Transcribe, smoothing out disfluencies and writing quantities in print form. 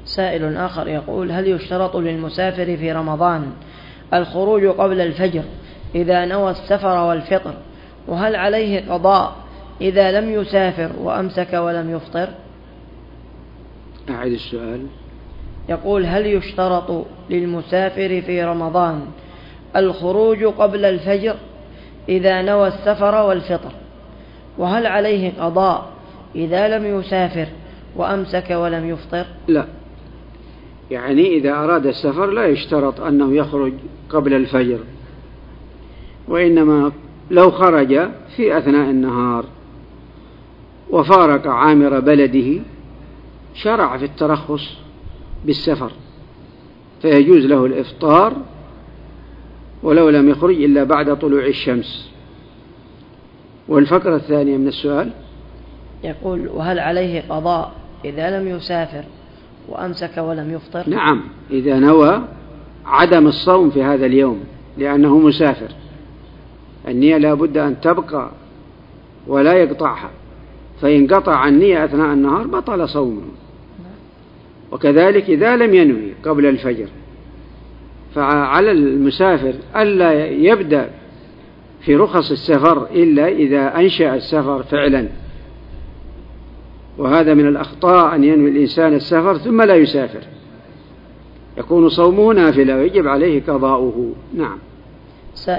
سائل آخر يقول: هل يشترط للمسافر في رمضان الخروج قبل الفجر إذا نوى السفر والفطر، وهل عليه قضاء إذا لم يسافر وأمسك ولم يفطر؟ أعد السؤال. يقول: هل يشترط للمسافر في رمضان الخروج قبل الفجر إذا نوى السفر والفطر، وهل عليه قضاء إذا لم يسافر وأمسك ولم يفطر؟ لا، يعني إذا أراد السفر لا يشترط أنه يخرج قبل الفجر، وإنما لو خرج في أثناء النهار وفارق عامر بلده شرع في الترخص بالسفر، فيجوز له الإفطار ولو لم يخرج إلا بعد طلوع الشمس. والفقرة الثانية من السؤال يقول: وهل عليه قضاء إذا لم يسافر وأمسك ولم يفطر؟ نعم، إذا نوى عدم الصوم في هذا اليوم لأنه مسافر، النية لا بد أن تبقى ولا يقطعها، فإن قطع النية أثناء النهار بطل صومه. وكذلك إذا لم ينوي قبل الفجر فعلى المسافر ألا يبدأ في رخص السفر إلا إذا أنشأ السفر فعلا، وهذا من الأخطاء أن ينوي الإنسان السفر ثم لا يسافر، يكون صومه نافلة ويجب عليه قضاؤه. نعم.